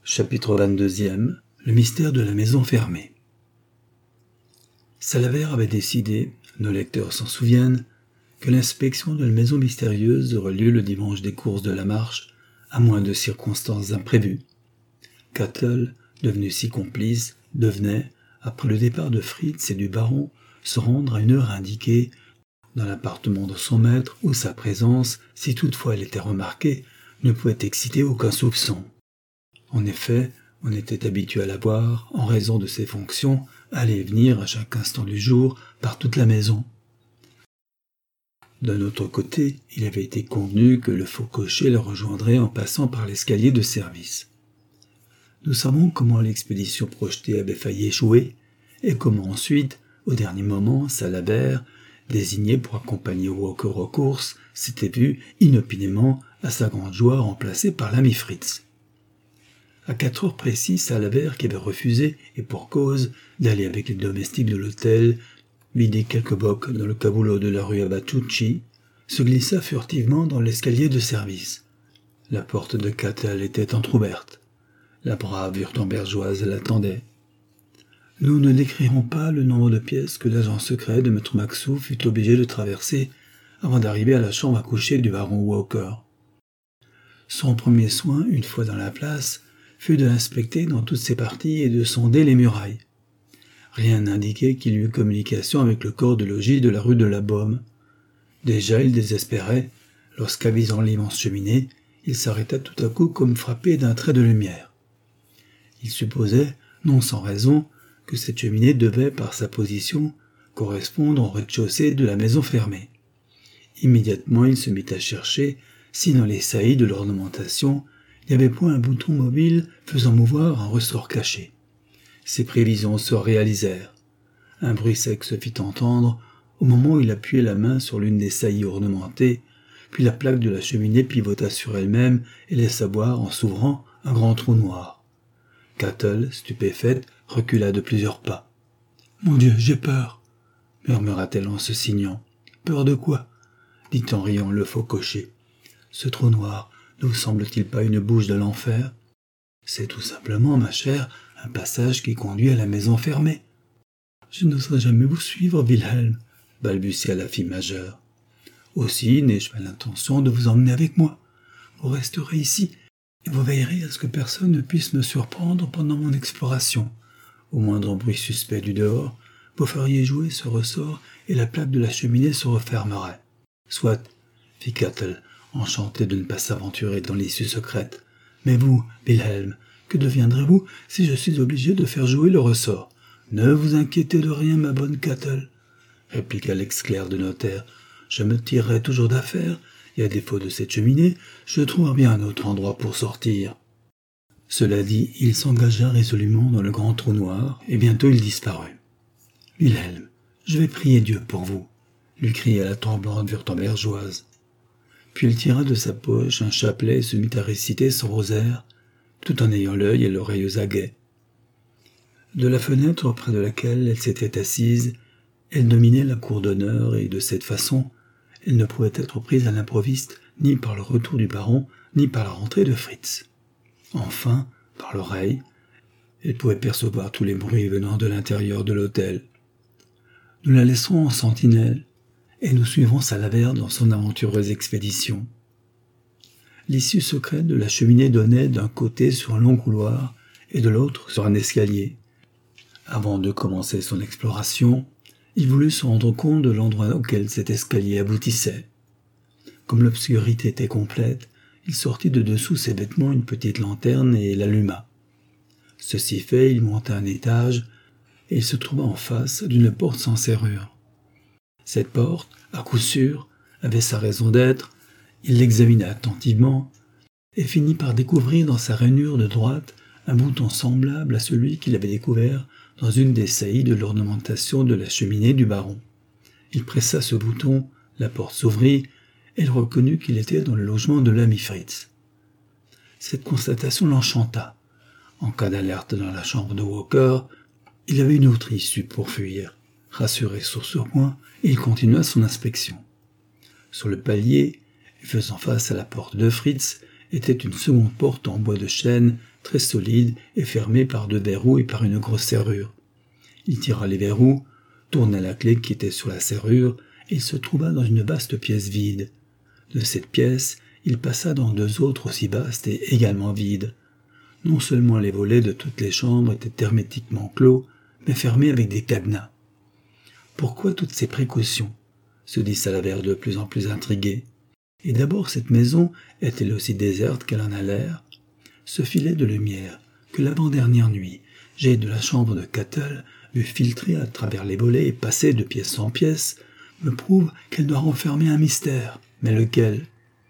Chapitre 22e. Le mystère de la maison fermée. Salabert avait décidé, nos lecteurs s'en souviennent, que l'inspection de la maison mystérieuse aurait lieu le dimanche des courses de la marche, à moins de circonstances imprévues. Kattel, devenu si complice, devenait, après le départ de Fritz et du baron, se rendre à une heure indiquée dans l'appartement de son maître où sa présence, si toutefois elle était remarquée, ne pouvait exciter aucun soupçon. En effet, on était habitué à la voir, en raison de ses fonctions, aller et venir à chaque instant du jour par toute la maison. D'un autre côté, il avait été convenu que le faux cocher le rejoindrait en passant par l'escalier de service. Nous savons comment l'expédition projetée avait failli échouer, et comment ensuite, au dernier moment, Salabert, désigné pour accompagner Walker aux courses, s'était vu, inopinément, à sa grande joie, remplacé par l'ami Fritz. À 4 heures précises, Salabert, qui avait refusé, et pour cause, d'aller avec les domestiques de l'hôtel, vider quelques bocs dans le caboulot de la rue Abatucci, se glissa furtivement dans l'escalier de service. La porte de Kattel était entr'ouverte. La brave Wurtembergeoise l'attendait. Nous ne décrirons pas le nombre de pièces que l'agent secret de Maître Maxou fut obligé de traverser avant d'arriver à la chambre à coucher du baron Walker. Son premier soin, une fois dans la place, fut de l'inspecter dans toutes ses parties et de sonder les murailles. Rien n'indiquait qu'il y eût communication avec le corps de logis de la rue de la Baume. Déjà il désespérait, lorsqu'avisant l'immense cheminée, il s'arrêta tout à coup comme frappé d'un trait de lumière. Il supposait, non sans raison, que cette cheminée devait, par sa position, correspondre au rez-de-chaussée de la maison fermée. Immédiatement il se mit à chercher si dans les saillies de l'ornementation il n'y avait point un bouton mobile faisant mouvoir un ressort caché. Ses prévisions se réalisèrent. Un bruit sec se fit entendre au moment où il appuyait la main sur l'une des saillies ornementées, puis la plaque de la cheminée pivota sur elle-même et laissa voir, en s'ouvrant, un grand trou noir. Kattel, stupéfaite, recula de plusieurs pas. « Mon Dieu, j'ai peur !» murmura-t-elle en se signant. « Peur de quoi ?» dit en riant le faux cocher. « Ce trou noir ne vous semble-t-il pas une bouche de l'enfer ? C'est tout simplement, ma chère, un passage qui conduit à la maison fermée. »« Je n'oserais jamais vous suivre, Wilhelm, » balbutia la fille majeure. « Aussi n'ai-je pas l'intention de vous emmener avec moi. Vous resterez ici, et vous veillerez à ce que personne ne puisse me surprendre pendant mon exploration. Au moindre bruit suspect du dehors, vous feriez jouer ce ressort et la plaque de la cheminée se refermerait. »« Soit, » fit Kattel, enchanté de ne pas s'aventurer dans l'issue secrète. « Mais vous, Wilhelm, que deviendrez-vous si je suis obligé de faire jouer le ressort ? » « Ne vous inquiétez de rien, ma bonne Kattel, » répliqua l'ex-clerc de notaire. « Je me tirerai toujours d'affaire, et à défaut de cette cheminée, je trouverai bien un autre endroit pour sortir. » Cela dit, il s'engagea résolument dans le grand trou noir, et bientôt il disparut. « Wilhelm, je vais prier Dieu pour vous, » lui cria la tremblante Wurtembergeoise. Puis il tira de sa poche un chapelet et se mit à réciter son rosaire, tout en ayant l'œil et l'oreille aux aguets. De la fenêtre près de laquelle elle s'était assise, elle dominait la cour d'honneur et de cette façon, elle ne pouvait être prise à l'improviste ni par le retour du baron, ni par la rentrée de Fritz. Enfin, par l'oreille, elle pouvait percevoir tous les bruits venant de l'intérieur de l'hôtel. Nous la laisserons en sentinelle, et nous suivrons Salabert dans son aventureuse expédition. L'issue secrète de la cheminée donnait d'un côté sur un long couloir et de l'autre sur un escalier. Avant de commencer son exploration, il voulut se rendre compte de l'endroit auquel cet escalier aboutissait. Comme l'obscurité était complète, il sortit de dessous ses vêtements une petite lanterne et l'alluma. Ceci fait, il monta un étage et il se trouva en face d'une porte sans serrure. Cette porte, à coup sûr, avait sa raison d'être. Il l'examina attentivement et finit par découvrir dans sa rainure de droite un bouton semblable à celui qu'il avait découvert dans une des saillies de l'ornementation de la cheminée du baron. Il pressa ce bouton, la porte s'ouvrit, et il reconnut qu'il était dans le logement de l'ami Fritz. Cette constatation l'enchanta. En cas d'alerte dans la chambre de Walker, il avait une autre issue pour fuir. Rassuré sur ce point, il continua son inspection. Sur le palier, et faisant face à la porte de Fritz, était une seconde porte en bois de chêne très solide et fermé par 2 verrous et par une grosse serrure. Il tira les verrous, tourna la clé qui était sur la serrure, et il se trouva dans une vaste pièce vide. De cette pièce, il passa dans 2 autres aussi vastes et également vides. Non seulement les volets de toutes les chambres étaient hermétiquement clos, mais fermés avec des cadenas. Pourquoi toutes ces précautions ? Se dit Salabert de plus en plus intrigué. Et d'abord cette maison est-elle aussi déserte qu'elle en a l'air ? Ce filet de lumière que l'avant-dernière nuit j'ai de la chambre de Catel vu filtrer à travers les volets et passer de pièce en pièce me prouve qu'elle doit renfermer un mystère. Mais lequel ?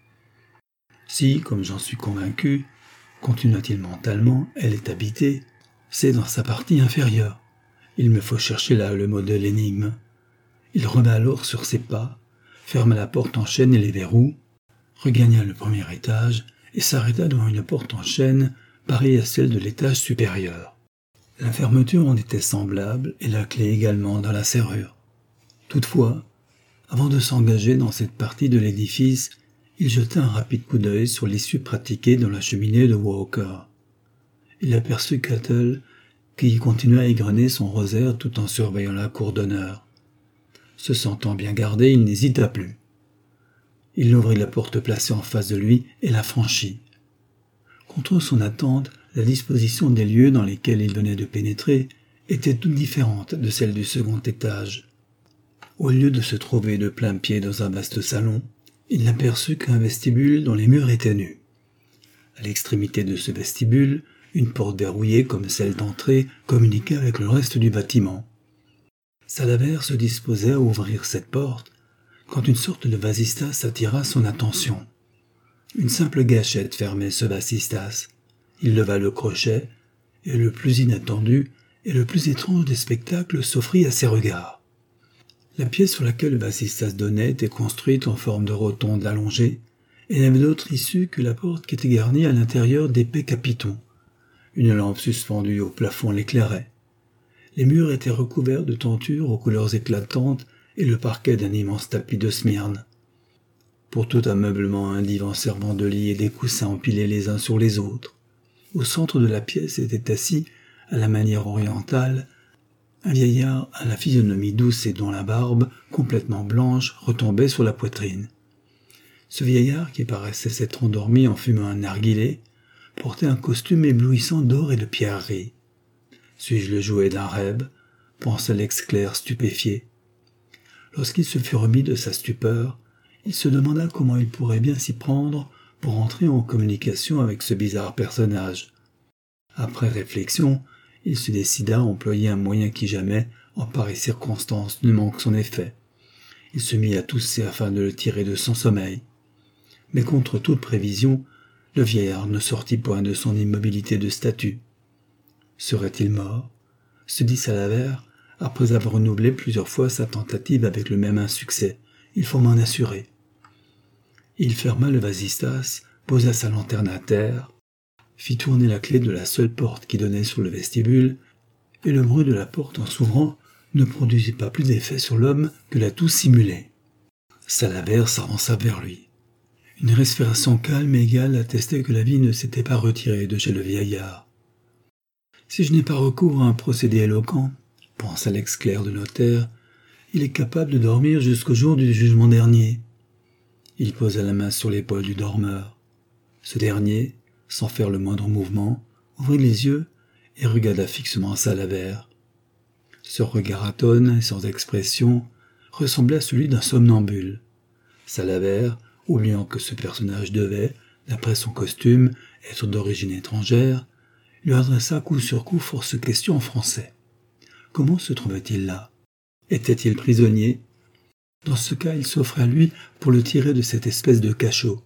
Si, comme j'en suis convaincu, continua-t-il mentalement, elle est habitée, c'est dans sa partie inférieure. Il me faut chercher là le mot de l'énigme. Il revint alors sur ses pas, ferma la porte en chaîne et les verrous, regagna le premier étage et s'arrêta devant une porte en chaîne pareille à celle de l'étage supérieur. La fermeture en était semblable et la clé également dans la serrure. Toutefois, avant de s'engager dans cette partie de l'édifice, il jeta un rapide coup d'œil sur l'issue pratiquée dans la cheminée de Walker. Il aperçut Catel qui continuait à égrener son rosaire tout en surveillant la cour d'honneur. Se sentant bien gardé, il n'hésita plus. Il ouvrit la porte placée en face de lui et la franchit. Contre son attente, la disposition des lieux dans lesquels il venait de pénétrer était toute différente de celle du second étage. Au lieu de se trouver de plain-pied dans un vaste salon, il n'aperçut qu'un vestibule dont les murs étaient nus. À l'extrémité de ce vestibule, une porte verrouillée comme celle d'entrée communiquait avec le reste du bâtiment. Salabert se disposait à ouvrir cette porte quand une sorte de vasistas attira son attention. Une simple gâchette fermait ce vasistas. Il leva le crochet, et le plus inattendu et le plus étrange des spectacles s'offrit à ses regards. La pièce sur laquelle le vasistas donnait était construite en forme de rotonde allongée, et n'avait d'autre issue que la porte qui était garnie à l'intérieur d'épais capitons. Une lampe suspendue au plafond l'éclairait. Les murs étaient recouverts de tentures aux couleurs éclatantes et le parquet d'un immense tapis de Smyrne. Pour tout ameublement, un divan servant de lit et des coussins empilés les uns sur les autres. Au centre de la pièce était assis, à la manière orientale, un vieillard à la physionomie douce et dont la barbe, complètement blanche, retombait sur la poitrine. Ce vieillard, qui paraissait s'être endormi en fumant un narguilé, portait un costume éblouissant d'or et de pierreries. Suis-je le jouet d'un rêve ? Pensa l'ex-clerc stupéfié. Lorsqu'il se fut remis de sa stupeur, il se demanda comment il pourrait bien s'y prendre pour entrer en communication avec ce bizarre personnage. Après réflexion, il se décida à employer un moyen qui jamais, en pareille circonstance, ne manque son effet. Il se mit à tousser afin de le tirer de son sommeil. Mais contre toute prévision, le vieillard ne sortit point de son immobilité de statue. Serait-il mort ? Se dit Salabert, après avoir renouvelé plusieurs fois sa tentative avec le même insuccès. Il faut m'en assurer. Il ferma le vasistas, posa sa lanterne à terre, fit tourner la clé de la seule porte qui donnait sur le vestibule, et le bruit de la porte en s'ouvrant ne produisit pas plus d'effet sur l'homme que la toux simulée. Salabert s'avança vers lui. Une respiration calme et égale attestait que la vie ne s'était pas retirée de chez le vieillard. « Si je n'ai pas recours à un procédé éloquent, pensa l'ex-clerc de notaire, il est capable de dormir jusqu'au jour du jugement dernier. » Il posa la main sur l'épaule du dormeur. Ce dernier, sans faire le moindre mouvement, ouvrit les yeux et regarda fixement Salabert. Ce regard atone et sans expression ressemblait à celui d'un somnambule. Salabert, oubliant que ce personnage devait, d'après son costume, être d'origine étrangère, lui adressa coup sur coup force questions en français. Comment se trouvait-il là ? Était-il prisonnier ? Dans ce cas, il s'offrait à lui pour le tirer de cette espèce de cachot.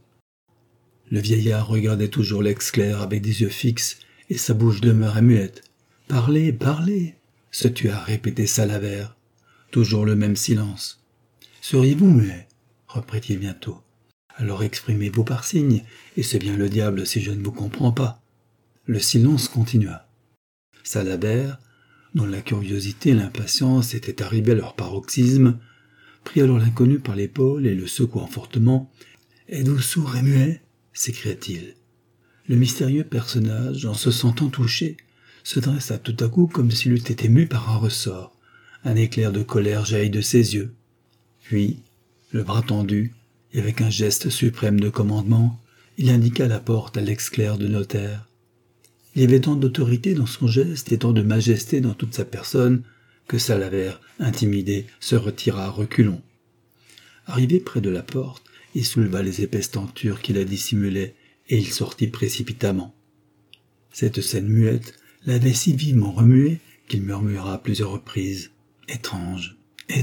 Le vieillard regardait toujours l'ex-clerc avec des yeux fixes et sa bouche demeurait muette. « Parlez, parlez !» se tua à répéter Salabert. Toujours le même silence. « Seriez-vous muet ?» reprit-il bientôt. « Alors exprimez-vous par signes, et c'est bien le diable si je ne vous comprends pas. » Le silence continua. Salabert, dont la curiosité et l'impatience étaient arrivées à leur paroxysme, prit alors l'inconnu par l'épaule et le secouant fortement. « Êtes-vous sourd et muet ?» s'écria-t-il. Le mystérieux personnage, en se sentant touché, se dressa tout à coup comme s'il eût été mu par un ressort. Un éclair de colère jaillit de ses yeux. Puis, le bras tendu, et avec un geste suprême de commandement, il indiqua la porte à l'ex-clerc de notaire. Il y avait tant d'autorité dans son geste et tant de majesté dans toute sa personne que Salabert, intimidé, se retira à reculons. Arrivé près de la porte, il souleva les épaisses tentures qui la dissimulaient et il sortit précipitamment. Cette scène muette l'avait si vivement remué qu'il murmura à plusieurs reprises « Étrange, étrange ».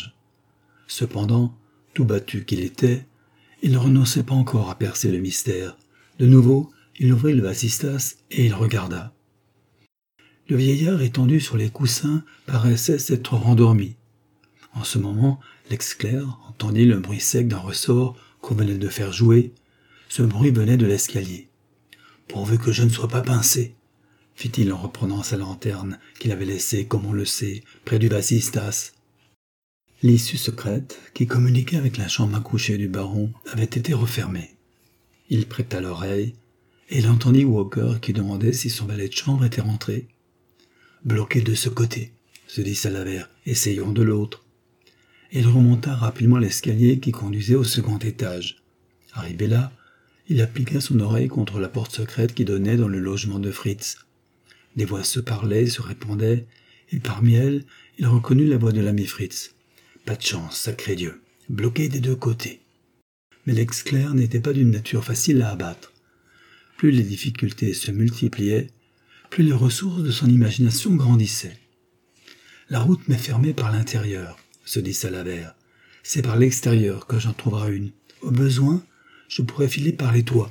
Cependant, tout battu qu'il était, il ne renonçait pas encore à percer le mystère. De nouveau, il ouvrit le vasistas et il regarda. Le vieillard étendu sur les coussins paraissait s'être rendormi. En ce moment, l'ex-clerc entendit le bruit sec d'un ressort qu'on venait de faire jouer. Ce bruit venait de l'escalier. « Pourvu que je ne sois pas pincé !» fit-il en reprenant sa lanterne qu'il avait laissée, comme on le sait, près du vasistas. L'issue secrète, qui communiquait avec la chambre à coucher du baron, avait été refermée. Il prêta l'oreille, et il entendit Walker qui demandait si son valet de chambre était rentré. « Bloqué de ce côté », se dit Salabert, « essayons de l'autre. » Et il remonta rapidement l'escalier qui conduisait au second étage. Arrivé là, il appliqua son oreille contre la porte secrète qui donnait dans le logement de Fritz. Des voix se parlaient, se répondaient, et parmi elles, il reconnut la voix de l'ami Fritz. Pas de chance, sacré Dieu, bloqué des deux côtés. Mais l'ex-clerc n'était pas d'une nature facile à abattre. Plus les difficultés se multipliaient, plus les ressources de son imagination grandissaient. La route m'est fermée par l'intérieur, se dit Salabert. C'est par l'extérieur que j'en trouverai une. Au besoin, je pourrais filer par les toits.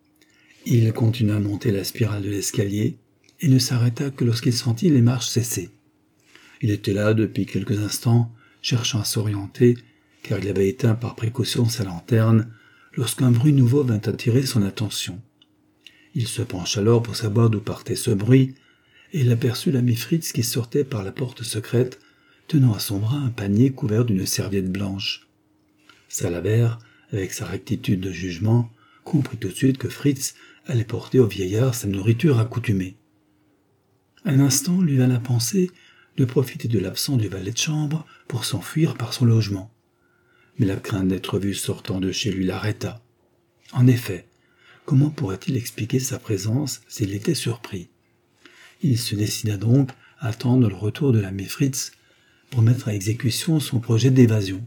Il continua à monter la spirale de l'escalier et ne s'arrêta que lorsqu'il sentit les marches cesser. Il était là depuis quelques instants, cherchant à s'orienter, car il avait éteint par précaution sa lanterne, lorsqu'un bruit nouveau vint attirer son attention. Il se pencha alors pour savoir d'où partait ce bruit, et il aperçut l'ami Fritz qui sortait par la porte secrète, tenant à son bras un panier couvert d'une serviette blanche. Salabert, avec sa rectitude de jugement, comprit tout de suite que Fritz allait porter au vieillard sa nourriture accoutumée. Un instant lui vint la pensée de profiter de l'absence du valet de chambre pour s'enfuir par son logement. Mais la crainte d'être vu sortant de chez lui l'arrêta. En effet, comment pourrait-il expliquer sa présence s'il était surpris? Il se décida donc à attendre le retour de l'ami Fritz pour mettre à exécution son projet d'évasion.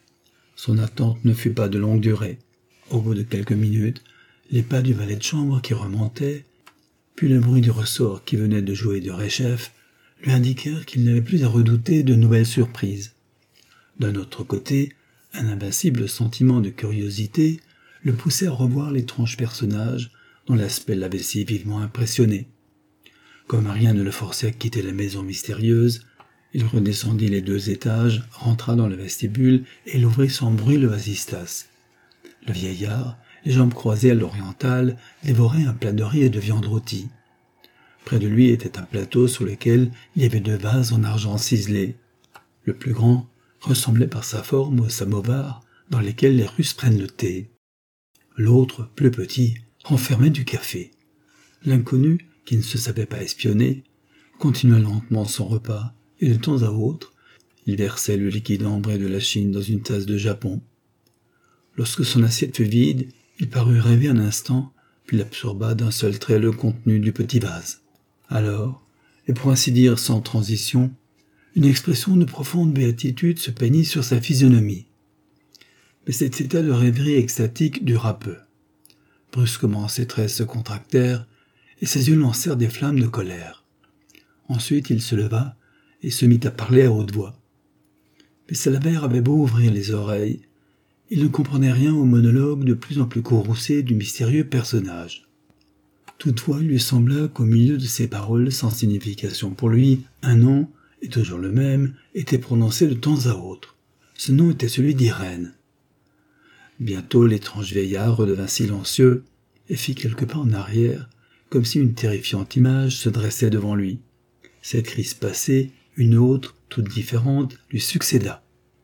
Son attente ne fut pas de longue durée. Au bout de quelques minutes, les pas du valet de chambre qui remontait, puis le bruit du ressort qui venait de jouer de Réchef, lui indiquèrent qu'il n'avait plus à redouter de nouvelles surprises. D'un autre côté, un invincible sentiment de curiosité le poussait à revoir l'étrange personnage dont l'aspect l'avait si vivement impressionné. Comme rien ne le forçait à quitter la maison mystérieuse, il redescendit les 2 étages, rentra dans le vestibule et il ouvrit sans bruit le vasistas. Le vieillard, les jambes croisées à l'orientale, dévorait un plat de riz et de viande rôtie. Près de lui était un plateau sur lequel il y avait 2 vases en argent ciselé. Le plus grand ressemblait par sa forme aux samovars dans lesquels les Russes prennent le thé. L'autre, plus petit, renfermait du café. L'inconnu, qui ne se savait pas espionner, continua lentement son repas, et de temps à autre, il versait le liquide ambré de la Chine dans une tasse de Japon. Lorsque son assiette fut vide, il parut rêver un instant, puis il absorba d'un seul trait le contenu du petit vase. Alors, et pour ainsi dire sans transition, une expression de profonde béatitude se peignit sur sa physionomie. Mais cet état de rêverie extatique dura peu. Brusquement ses traits se contractèrent, et ses yeux lancèrent des flammes de colère. Ensuite il se leva, et se mit à parler à haute voix. Mais Salabert avait beau ouvrir les oreilles, il ne comprenait rien au monologue de plus en plus courroucé du mystérieux personnage. Toutefois, il lui sembla qu'au milieu de ces paroles sans signification pour lui, un nom, et toujours le même, était prononcé de temps à autre. Ce nom était celui d'Irène. Bientôt l'étrange vieillard redevint silencieux et fit quelques pas en arrière, comme si une terrifiante image se dressait devant lui. Cette crise passée, une autre, toute différente, lui succéda.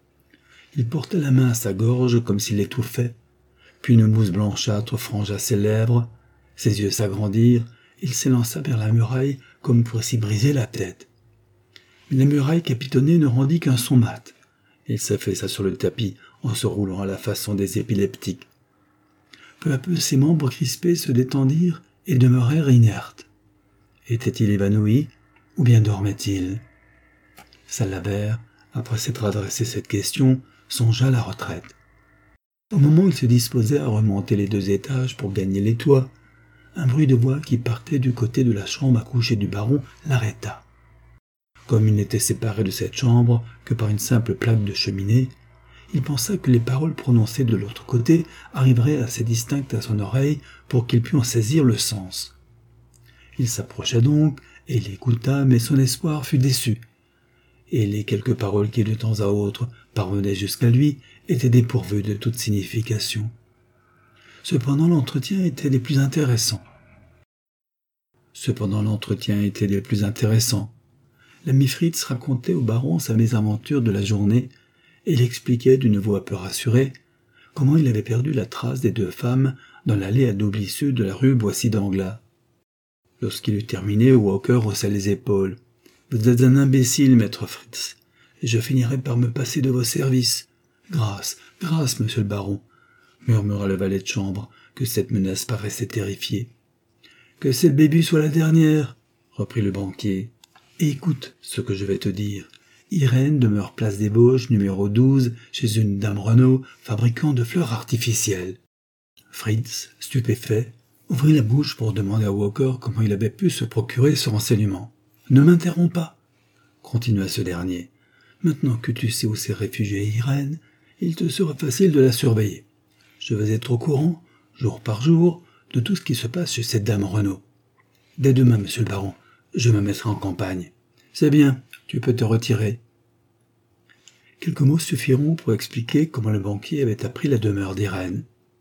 Il porta la main à sa gorge comme s'il étouffait, puis une mousse blanchâtre frangea ses lèvres, Ses yeux s'agrandirent, il s'élança vers la muraille comme pour s'y briser la tête. Mais la muraille capitonnée ne rendit qu'un son mat. Il s'affaissa sur le tapis en se roulant à la façon des épileptiques. Peu à peu, ses membres crispés se détendirent et demeurèrent inertes. Était-il évanoui ou bien dormait-il? Salabert, après s'être adressé cette question, songea à la retraite. Au moment où il se disposait à remonter les 2 étages pour gagner les toits, un bruit de voix qui partait du côté de la chambre à coucher du baron l'arrêta. Comme il n'était séparé de cette chambre que par une simple plaque de cheminée, il pensa que les paroles prononcées de l'autre côté arriveraient assez distinctes à son oreille pour qu'il pût en saisir le sens. Il s'approcha donc et l'écouta, mais son espoir fut déçu, et les quelques paroles qui de temps à autre parvenaient jusqu'à lui étaient dépourvues de toute signification. Cependant l'entretien était des plus intéressants. L'ami Fritz racontait au baron sa mésaventure de la journée, et il expliquait d'une voix peu rassurée comment il avait perdu la trace des 2 femmes dans l'allée à double issue de la rue Boissy-d'Anglas. Lorsqu'il eut terminé, Walker haussa les épaules. « Vous êtes un imbécile, maître Fritz, et je finirai par me passer de vos services. Grâce, monsieur le baron, » murmura le valet de chambre, que cette menace paraissait terrifier. « Que cette bébé soit la dernière, » reprit le banquier. « Et écoute ce que je vais te dire. Irène demeure place des Bauges, numéro 12, chez une dame Renaud, fabricant de fleurs artificielles. » Fritz, stupéfait, ouvrit la bouche pour demander à Walker comment il avait pu se procurer ce renseignement. « Ne m'interromps pas, » continua ce dernier. « Maintenant que tu sais où s'est réfugiée Irène, il te sera facile de la surveiller. Je vais être au courant, jour par jour, de tout ce qui se passe chez cette dame Renaud. Dès demain, monsieur le baron, je me mettrai en campagne. C'est bien, tu peux te retirer. » Quelques mots suffiront pour expliquer comment le banquier avait appris la demeure d'Irène.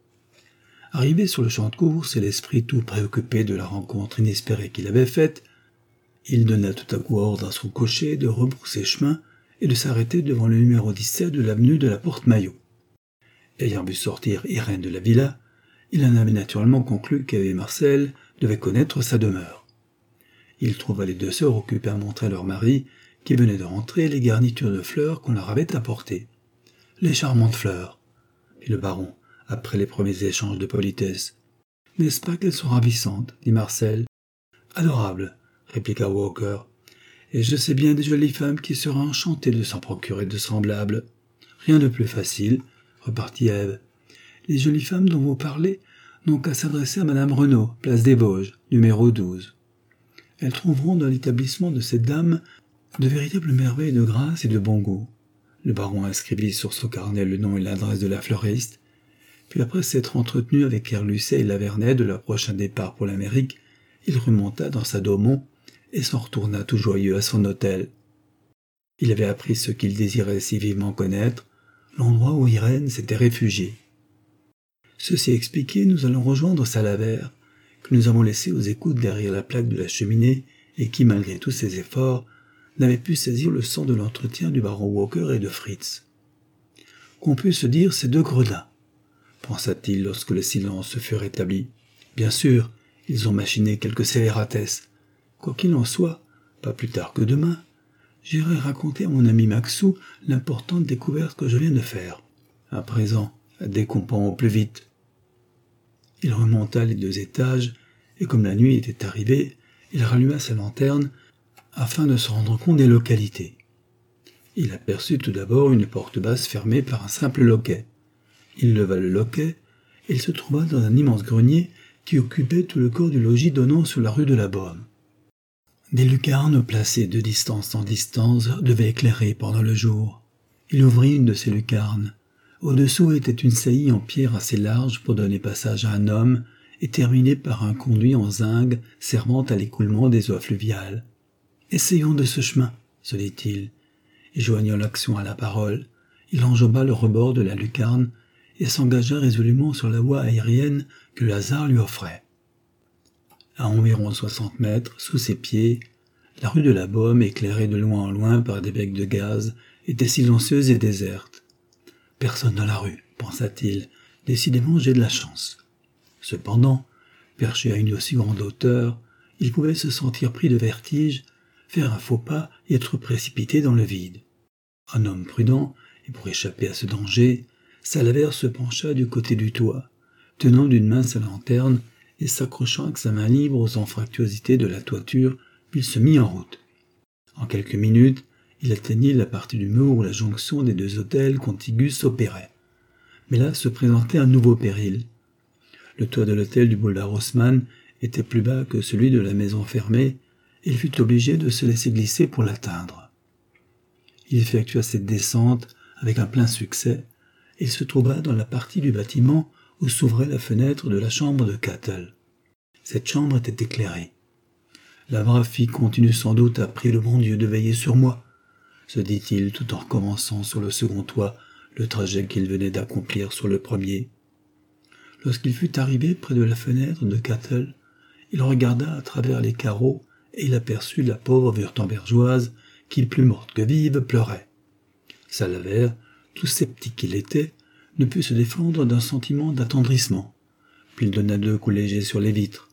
Arrivé sur le champ de course et l'esprit tout préoccupé de la rencontre inespérée qu'il avait faite, il donna tout à coup ordre à son cocher de rebrousser chemin et de s'arrêter devant le numéro 17 de l'avenue de la Porte-Maillot. Ayant vu sortir Irène de la villa, il en avait naturellement conclu qu'Ève et Marcel devaient connaître sa demeure. Il trouva les 2 sœurs occupées à montrer à leur mari, qui venait de rentrer, les garnitures de fleurs qu'on leur avait apportées. « Les charmantes fleurs, » dit le baron, après les premiers échanges de politesse. « N'est-ce pas qu'elles sont ravissantes » dit Marcel. « Adorables, » répliqua Walker. « Et je sais bien des jolies femmes qui seraient enchantées de s'en procurer de semblables. Rien de plus facile, » repartit Ève. « Les jolies femmes dont vous parlez n'ont qu'à s'adresser à madame Renaud, place des Vosges, numéro 12. Elles trouveront dans l'établissement de cette dame de véritables merveilles de grâce et de bon goût. » Le baron inscrivit sur son carnet le nom et l'adresse de la fleuriste, puis après s'être entretenu avec Kerlusset et Lavernet de leur prochain départ pour l'Amérique, il remonta dans sa Daumont et s'en retourna tout joyeux à son hôtel. Il avait appris ce qu'il désirait si vivement connaître, l'endroit où Irène s'était réfugiée. Ceci expliqué, nous allons rejoindre Salabert, que nous avons laissé aux écoutes derrière la plaque de la cheminée et qui, malgré tous ses efforts, n'avait pu saisir le sens de l'entretien du baron Walker et de Fritz. Qu'on puisse se dire ces 2 gredins, pensa-t-il lorsque le silence fut rétabli. Bien sûr, ils ont machiné quelques scélératesses. Quoi qu'il en soit, pas plus tard que demain, j'irai raconter à mon ami Maxou l'importante découverte que je viens de faire. À présent, décompons au plus vite. Il remonta les 2 étages, et comme la nuit était arrivée, il ralluma sa lanterne afin de se rendre compte des localités. Il aperçut tout d'abord une porte basse fermée par un simple loquet. Il leva le loquet, et il se trouva dans un immense grenier qui occupait tout le corps du logis donnant sur la rue de la Baume. Des lucarnes placées de distance en distance devaient éclairer pendant le jour. Il ouvrit une de ces lucarnes. Au-dessous était une saillie en pierre assez large pour donner passage à un homme et terminée par un conduit en zinc servant à l'écoulement des eaux fluviales. « Essayons de ce chemin, » se dit-il, et joignant l'action à la parole, il enjamba le rebord de la lucarne et s'engagea résolument sur la voie aérienne que le hasard lui offrait. À environ 60 mètres, sous ses pieds, la rue de la Baume, éclairée de loin en loin par des becs de gaz, était silencieuse et déserte. « Personne dans la rue, » pensa-t-il, « décidément j'ai de la chance. » Cependant, Perché à une aussi grande hauteur, il pouvait se sentir pris de vertige, faire un faux pas et être précipité dans le vide. Un homme prudent, et pour échapper à ce danger, Salabert se pencha du côté du toit, tenant d'une main sa lanterne et s'accrochant avec sa main libre aux anfractuosités de la toiture, puis il se mit en route. En quelques minutes, il atteignit la partie du mur où la jonction des deux hôtels contigus s'opérait. Mais là se présentait un nouveau péril. Le toit de l'hôtel du boulevard Haussmann était plus bas que celui de la maison fermée, et il fut obligé de se laisser glisser pour l'atteindre. Il effectua cette descente avec un plein succès, et il se trouva dans la partie du bâtiment où s'ouvrait la fenêtre de la chambre de Kattel. Cette chambre était éclairée. La brave fille continue sans doute à prier le bon Dieu de veiller sur moi, se dit-il tout en recommençant sur le second toit le trajet qu'il venait d'accomplir sur le premier. Lorsqu'il fut arrivé près de la fenêtre de Kattel, il regarda à travers les carreaux et il aperçut la pauvre Wurtembergeoise qui, plus morte que vive, pleurait. Salabert, tout sceptique qu'il était, ne put se défendre d'un sentiment d'attendrissement, puis il donna 2 coups légers sur les vitres.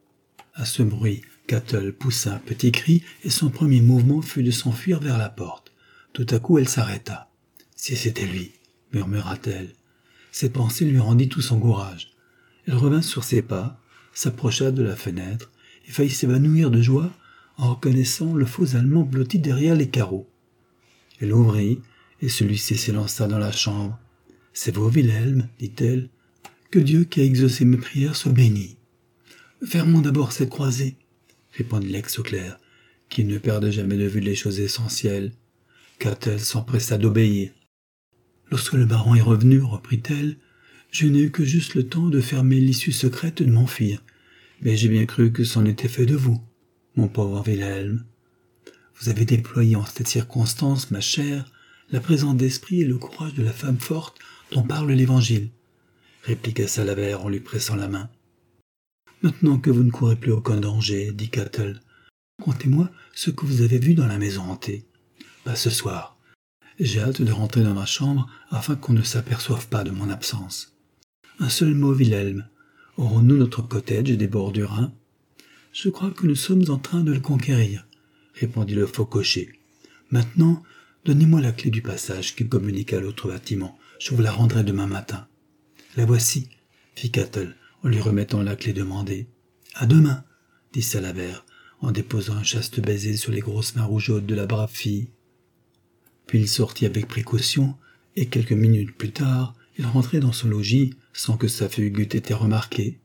À ce bruit, Kattel poussa un petit cri et son premier mouvement fut de s'enfuir vers la porte. Tout à coup, elle s'arrêta. « Si c'était lui !» murmura-t-elle. Cette pensée lui rendit tout son courage. Elle revint sur ses pas, s'approcha de la fenêtre et faillit s'évanouir de joie en reconnaissant le faux Allemand blotti derrière les carreaux. Elle ouvrit et celui-ci s'élança dans la chambre. « C'est vous, Wilhelm, dit-elle. Que Dieu qui a exaucé mes prières soit béni. »« Fermons d'abord cette croisée, » répondit l'ex-clerc, qui ne perdait jamais de vue les choses essentielles. Kattel s'empressa d'obéir. Lorsque le baron est revenu, reprit-elle, je n'ai eu que juste le temps de fermer l'issue secrète de m'enfuir, mais j'ai bien cru que c'en était fait de vous, mon pauvre Wilhelm. Vous avez déployé en cette circonstance, ma chère, la présence d'esprit et le courage de la femme forte dont parle l'Évangile, répliqua Salabert en lui pressant la main. Maintenant que vous ne courez plus aucun danger, dit Kattel, contez-moi ce que vous avez vu dans la maison hantée. Pas ce soir. J'ai hâte de rentrer dans ma chambre afin qu'on ne s'aperçoive pas de mon absence. Un seul mot, Wilhelm. Aurons-nous notre cottage des bords du Rhin? Je crois que nous sommes en train de le conquérir, répondit le faux cocher. Maintenant, donnez-moi la clé du passage qui communique à l'autre bâtiment. Je vous la rendrai demain matin. La voici, fit Kattel, en lui remettant la clé demandée. À demain, dit Salabert, en déposant un chaste baiser sur les grosses mains rougeaudes de la brave fille. Puis il sortit avec précaution, et quelques minutes plus tard, il rentrait dans son logis sans que sa fugue eût été remarquée.